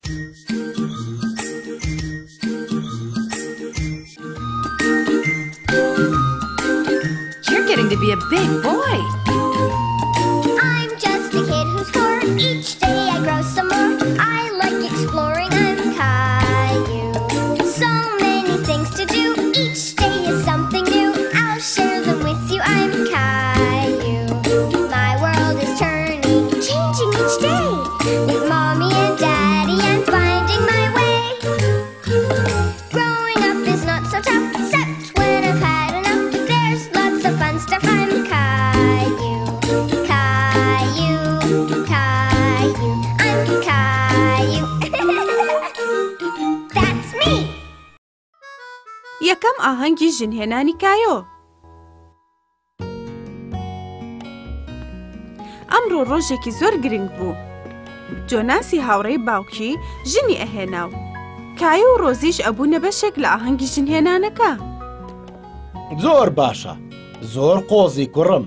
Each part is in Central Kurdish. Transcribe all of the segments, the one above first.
You're getting to be a big boy. I'm just a kid who's 4. Each day I grow some more. I like exploring. I'm Caillou. So many things to do. Each day is something new. I'll share them with you. I'm Caillou. My world is turning, changing each day. With Mommy and Daddy, I'm finding my way. Growing up is not so tough, except when I've had enough. There's lots of fun stuff. I'm Caillou. Caillou, Caillou, I'm Caillou. That's me. یەکەم ئاهەنگی ژنهێنانی کایۆ. ئەمڕۆ ڕۆژێکی زۆر گرنگ بوو. جۆناسی هاوڕێی باوکی ژنی ئەهێناو. کایۆ و ڕۆزیش ئەبوونە بەشێک لە ئاهەنگی ژنهێنانەکە. زۆر باشە، زۆر قۆزی کوڕم.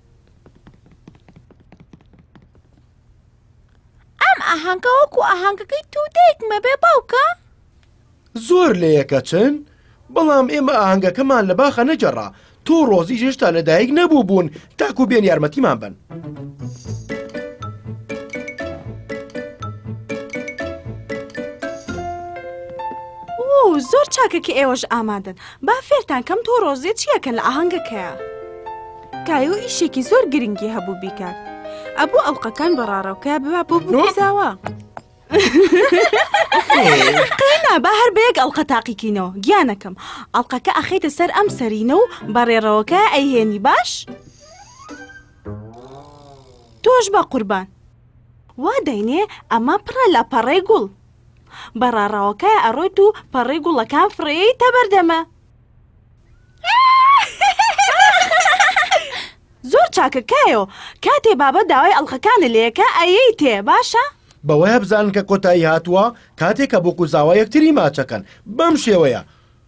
ئەم ئاهەنگە وەکو ئاهەنگەکەی توودەیەکمە بێ باوکە؟ زۆر لە یەکەچن، بەڵام ئێمە ئاهەنگەکەمان لە باخە نەجەڕا. تۆ ڕۆزی هێشتا لەدایک نەبوو بوون تاکو بێن یارمەتیمان بن. زۆر چاکە کە ئێوەش ئامادەن. با فێرتان کەم تۆ ڕۆزێ چیەکە لە ئاهەنگەکەیە. کایۆ ئیشێکی زۆر گرنگی هەبوو بیکات. ئەبوو ئەڵقەکان بەڕاڕەوکە ببا بۆ بگوزاوە. قێنا با هەر بەیەک ئەڵقە تاقیکینەوە. گیانەکەم ئەڵقەکە ئەخەیتە سەر ئەم سەرینە و بەڕێڕەوەکە ئەیهێنی باش؟ تۆش بە قوربان. وا دەینێ ئەمە پڕە لە پەڕەی گوڵ. بەڕاڕەوەکە ئەڕۆیت و پەڕەی گوڵەکان فرەیەیتە بەردەمە. زۆر چاکە کایۆ، کاتێ بابە داوای ئەڵقەکانە لێیەکە ئەیەی تێ باشە؟ بەوەیە بزانن کە کۆتایی هاتووە کاتێکە بۆ کوزاوە یەکتری ماچەکەن. بەم شێوەیە.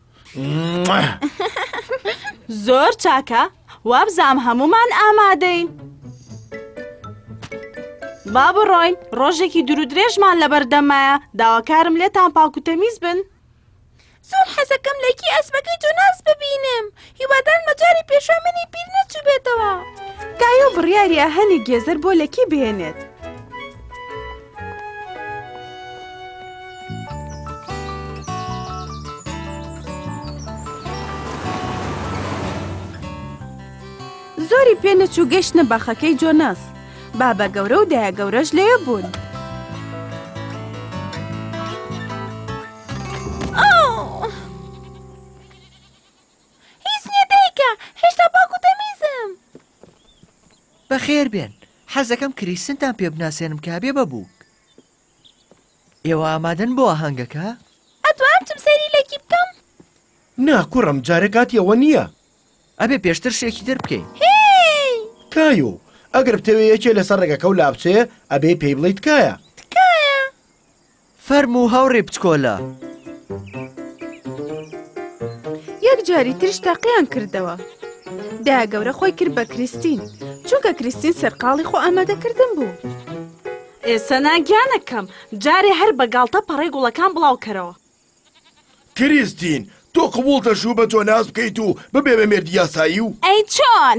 زۆر چاکە، وابزام هەمومان ئامادەین. با بڕۆین، ڕۆژێکی دوور درێژمان لە بەردەمایە. داواکارم لێتان پاک و تەمیز بن. زۆر حەزەکەم لەکی ئەسبەکەی جۆناس ببینم. هیوادان مەجاری پێشوە منی پیر نەچوو بێتەوە. کایۆ بڕیاریە هەنێک گێزەر بۆ لەکی بهێنێت. زۆری پێنەچوو گەشتنە بەخەکەی جۆناس. بابە گەورە و دایە گەورەش لێیە بوون. هیچ نییە دایکە، هێشتا پاک و تەمیزم. بەخێر بێن، حەزەکەم کریسنتان پێ بناسێنم کابێ بەبووک. ئێوە ئامادەن بۆ ئاهەنگەکە؟ ئەتوانم چم سەیری لەکی بکەم؟ نا کوڕم جارێکاتیەوە نییە. ئەبێ پێشتر شتێکی دەربکەین. کایۆ، ئەگەر بتەوێ یەکێ لەسەر ڕێگەکە و لابچێ ئەبێ پێی بڵێیت تکایە. تکایە؟ فەرموو هاوڕێ بچکۆلە. یەک جاری تریش تاقییان کردەوە. دایە گەورە خۆی کرد بە کریستین، چونکە کریستین سەرقاڵی خۆ ئامادەکردن بوو. ئێستا ناگیانەکەم، جارێ هەر بەگاڵتە پەڕەی گوڵەکان بڵاوکەرەوە. کریستین، تۆ قبوڵ دەشوو بە جۆناس بکەیت و ببێ بە مێردی یاسایی و ئەی چۆن؟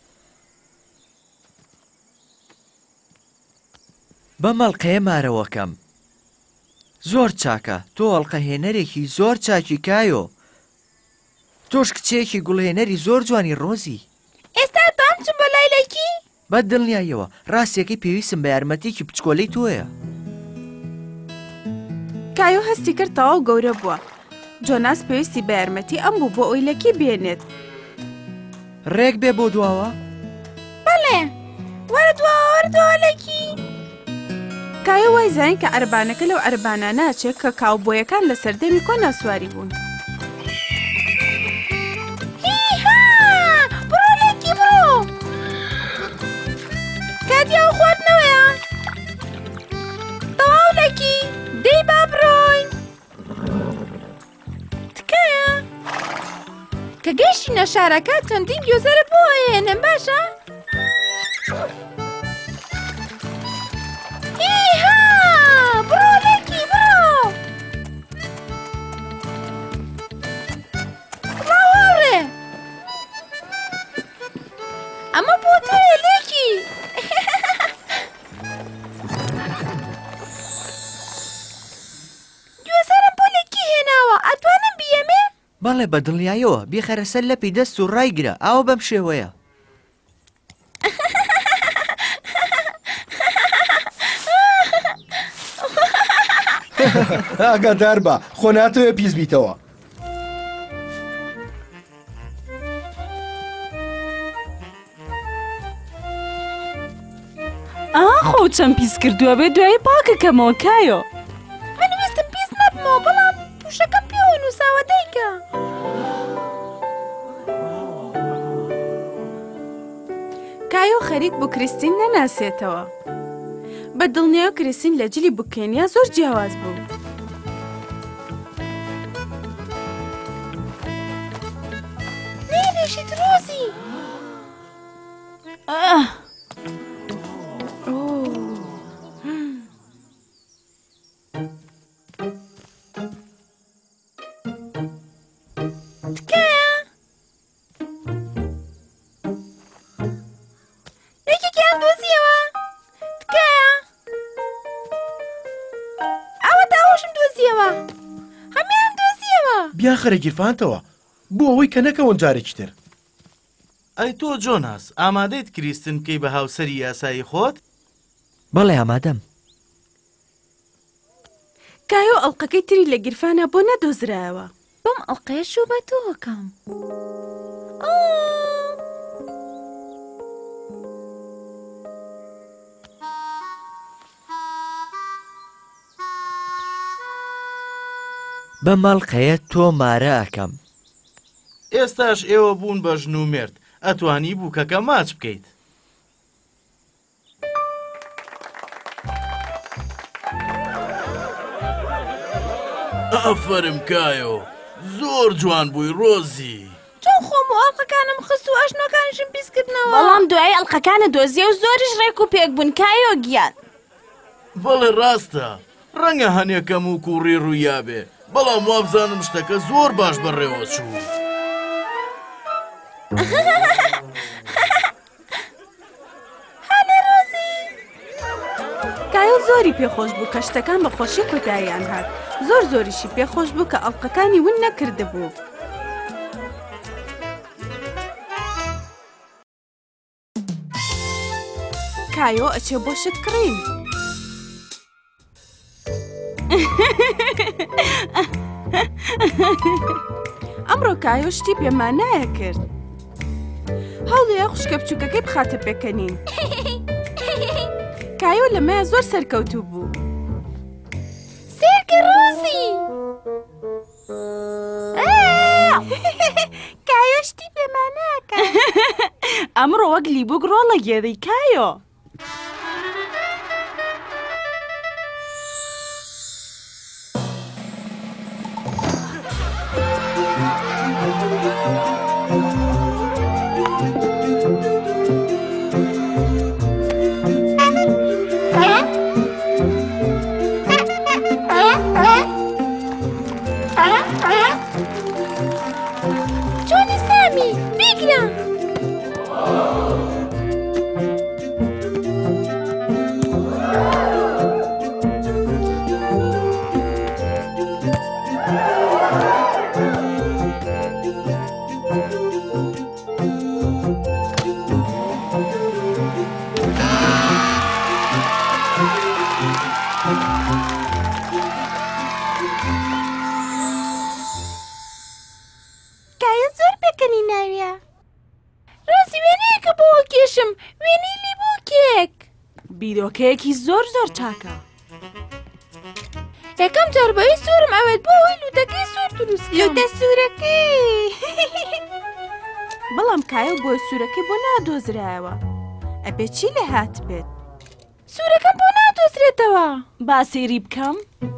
بە مەڵقەیە مارەوەکەم. زۆر چاکە، تۆ هەڵقەهێنەرێکی زۆر چاکی کایۆ. تۆش کچێکی گوڵهێنەری زۆر جوانی ڕۆزی. ئێستا تام چم بە لای لەکی؟ بە دڵنیایەوە ڕاستیەکەی پێویستم بە یارمەتێکی بچکۆلەی تۆیە. کایۆ هەستی کرد تەواو گەورە بووە. جۆناس پێویستی بە یارمەتی ئەم بوو بۆ ئەوی لەکی بێنێت. ڕێک بێ بۆ دواوە؟ بەڵێ، وەرە دواوە لەکی. کایۆ وای زانین کە ئەربانەکە لەو ئەربانە ناچێت کە کاوبۆیەکان لە سەردەمی کۆنا سواری بوون. هیها! بڕۆ لەکی بڕۆ! کاتی ئەو خواردنەوەیە. تەواو لەکی، دەی با بڕۆین. تکایە؟ کە گەیشتینە شارەکە چەندین گوێزەرە بۆ هێنم باشە؟ هیها! بڕۆ لەکی بڕۆ! بەڵێ بە دڵنیایەوە بیخەرە سەر لەپی دەست و ڕایگرە ئاوە بەم شێوەیە. ئاگادار بە خۆ ناتەوێ پیس بیتەوە. خۆ چەند پیس کردووە بێ دوایی پاکەکەمەوە کایۆ. من ویستم پیس نەبمەوە بەڵام پوشەکەم پێوە نووساوە دایکە. کایۆ خەریک بوو کریستین نەناسێتەوە. بە دڵنیایە کریستین لە جلی بوکێنیا زۆر جیاواز بوو. نێنێشیت ڕۆزی. تکایە یەکێکیان دۆزیەوە. تکایە ئەوە داوەشم دۆزیەوە. هەمیان دۆزیەوە. بیان خەرە گیرفانتەوە بۆ ئەوەی کە نەکەون جارێکی تر. ئەی تۆ جۆناس ئامادەیت کریستن بکەی بە هاوسەری یاسایی خۆت؟ بەڵێ ئامادەم. کایۆ ئەڵلقەکەی تری لە گیرفانە بۆ نەدۆزرایەوە. بەم ئەڵقەیە شوو بە تۆکەم. بە ماڵقەیە تۆ مارە ئەەکەم. ئێستاش ئێوە بوون بە ژن و مرد ئەتوانی بووکەکە ماچ بکەیت. ئەفەرم کایۆ زۆر جوان بووی ڕۆزی. چۆن خۆم و ئەڵقەکانم خست و ئەشنۆکانیشم پیسکردنەوە. بەڵام دوای ئەڵلقەکانە دۆزیە و زۆریش ڕێک و پێک بوون کایۆ گیان. بەڵێ ڕاستە ڕەنگە هەنێکەم و کوڕی ڕوویا بێ بەڵام وابزانم شتەکە زۆر باش بەڕێوە چوو. کایۆ زۆری پێخۆش بوو کە شتەکان بە خۆشی کۆتاییان هات. زۆر زۆریشی پێخۆش بوو کە ئەڵلقەکانی ون نەکرده بوو. کایۆ ئەچێ بۆ شت کڕین. ئەمڕۆ کایۆ شتی پێمانایە کرد. هەوڵەیە خوشکە بچووکەکەی بخاتە پێکەنین. کایۆ لەمەیە زۆر سەرکەوتوو بوو. سێرکە ڕۆزی. کایۆ شتی پێماناکە. ئەمڕۆ وەک لیبووک ڕۆڵە گێدەی کایۆ. جۆنی سامی بیگرە. کایۆ زۆر پێکەنی ناویە. ڕۆزی وێنەیەکە بۆ کێشم وێنەی لیبووکێک. بیرۆکەیەکی زۆر زۆر چاکە. یەکەم جاربەوەی سوورم ئەوێت بۆ ئەوەی لوتەکەی سوور دروست لوتە سوورەکەی. بەڵام کایۆ بۆ سوورەکەی بۆ نادۆزرایەوە. ئەبێ چی لە هات بێت؟ سوورەکەم بۆ نادۆزرێتەوە. با سەیری بکەم.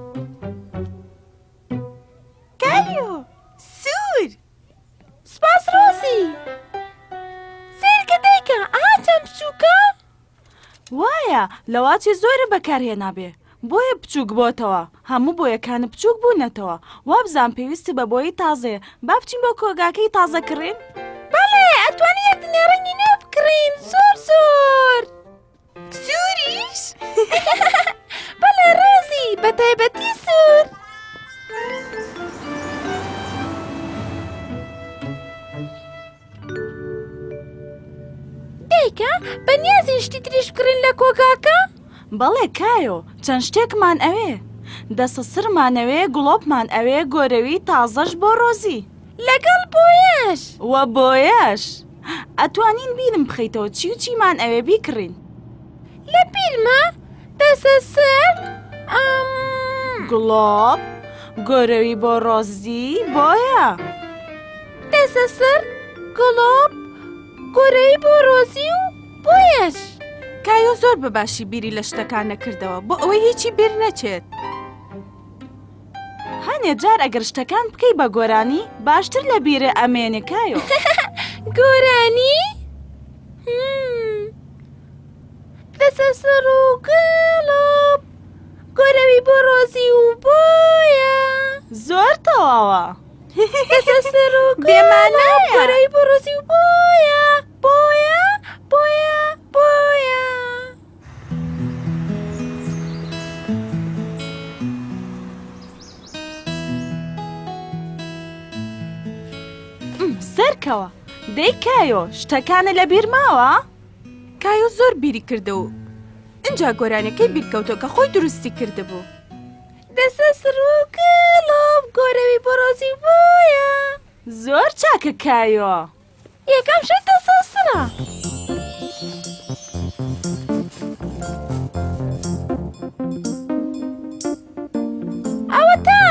کایۆ سوور. سپاس ڕۆزی. سێرکە دایکە ئاها چەند بچووکە. وایە لەواچی زۆرە بەکارهێنابێ. بۆیە بچووک بۆتەوە هەموو بۆیەکانە بچووک بوونەتەوە. وابزان پێویستی بە بۆیی تازەیە. با بچین بۆ کۆگاکەی تازە کڕین. بەڵێ ئەتوانی یەکدنیا ڕەنگی نێو بکڕین زۆر زۆر. سووریش؟ بەڵێ ڕۆزی بە تایبەتی سوور. بەنیازی شتی تریش بکڕین لە کۆگاکە؟ بەڵێ کایۆ چەند شتێکمان ئەوێ دەسە سرمانەوێ گوڵۆپمان ئەوێ گۆرەوی تازەش بۆ ڕۆزی لەگەڵ بۆیەش وە بۆیەش ئەتوانین بیرم بخەیتەوە چی و چیمان ئەوێ بیکڕین لە بیرمە دەسە سەر گوڵۆپ گۆرەوی بۆ ڕۆزی بۆیە دەسە سەر گوڵۆپ گۆرەوی بۆ ڕۆزی و بۆیەش کایۆ زۆر بەباشی بیری لە شتەکان نەکردەوە بۆ ئەوەی هیچی بیر نەچێت هەنێ جار ئەگەر شتەکان بکەی بە گۆرانی باشتر لە بیرە ئەمێنێ کایۆ گۆرانی؟ دەسە سەر و گوڵۆپ گۆرەوی بۆ ڕۆزی و بۆیە زۆر تەواوە دەسە سەر و گوڵۆپ گۆرەوی بۆ ڕۆزی و بۆیە بۆیە بۆیە بۆیە سەرکەوە دەی کایۆ شتەکانە لە بیر ماوە؟ کایۆ زۆر بیری کردە و ئەجا گۆرانەکەی بیرکەوتۆ کە خۆی دروستی کردبوو دەسە سەر و گوڵۆپ گۆرەوی بۆ ڕۆزی بۆیە زۆر چاکە کایۆ یەکەم شت دەسە سرە ئەوە تا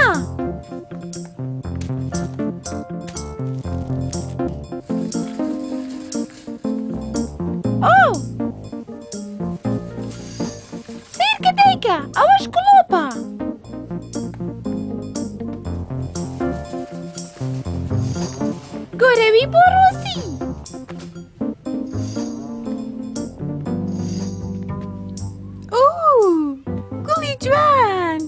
ئۆ سیرکە دایکە ئەوەش گوڵۆپە گۆرەوی بۆ ڕۆزی گوڵی جوان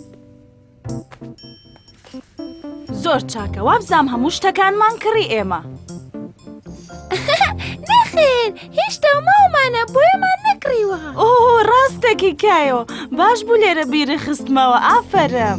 زۆر چاکە وابزام هەموو شتەکانمان کڕی ئێمە نەخێر هێشتا ماومانە بۆیەمان نەکڕیوە ڕاستەکی کایۆ باش بوو لێرە بیرە خستمەوە ئافەرم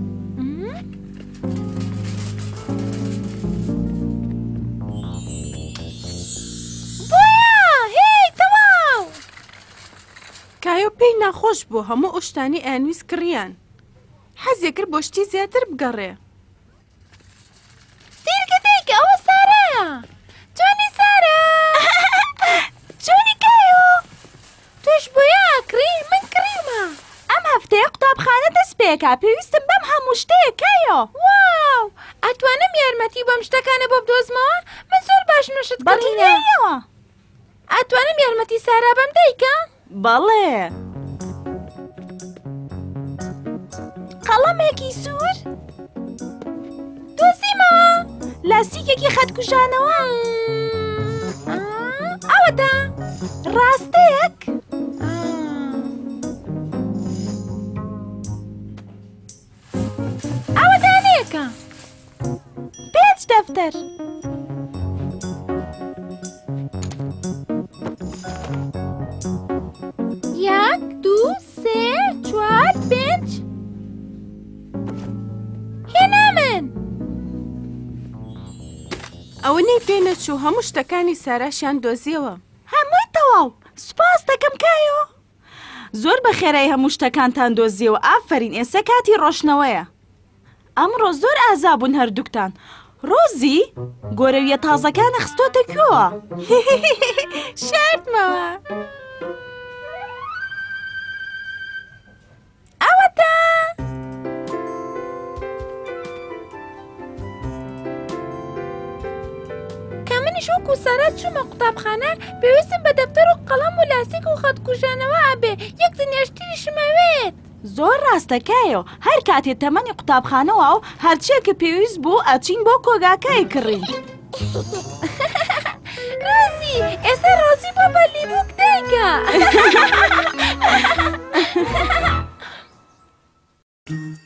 کایۆ پێی ناخۆش بوو هەموو ئۆشتانی ئەنویس کڕیان حەزێ کرد بۆ شتی زیاتر بگەڕێ سیرکە دایکە ئەوە سارایە جوانی سارە جوانی کایۆ تۆش بۆیە کڕی من کڕیمە ئەم هەفتەیە قوتابخانە دەست پێکا پێویستم بەم هەموو شتەیە کایۆ واو ئەتوانم یارمەتی بەم شتەکانە بۆ بدۆزمەوە من زۆر باش نوشت کڕینە ئەتوانم یارمەتی سارا بەم دایکە بەڵێ قەڵەمێکی سوور دۆزیمەوە لاستیکێکی خەتکوژانەوە ئەوەدا ڕاستەیەک ئەوە دانەیەکە پێچ دەفتەر یەک دوو سێ چوار پێنج هێنامن ئەوە نەی پێ نەچوو هەموو شتەکانی ساراشیان دۆزیەوە هەمووی تەواو سوپاس دەکەم کایۆ زۆر بە خێرایی هەموو شتەکانتان دۆزیەوە ئافرین ئێستا کاتی ڕۆشنەوەیە ئەمڕۆ زۆر ئازابوون هەردووکتان ڕۆزی گۆرەویە تازەکانە خستۆتە کوێوە شاردمەوە ئەوە تا کە منیش وەکو سارا چوومە قوتابخانە پێویستم بە دەفتەر و قەڵەم و لاستیک و خەتکوژانەوە ئەبێ یەک دنیاشتریشم ئەوێت زۆر ڕاستەکایە هەر کاتێ تەمەنی قوتابخانەوە و هەرچیە کە پێویست بوو ئەچین بۆ کۆگاکای کڕین ڕۆزی ئێستا ڕۆزی بۆ بەلیبووک دایکە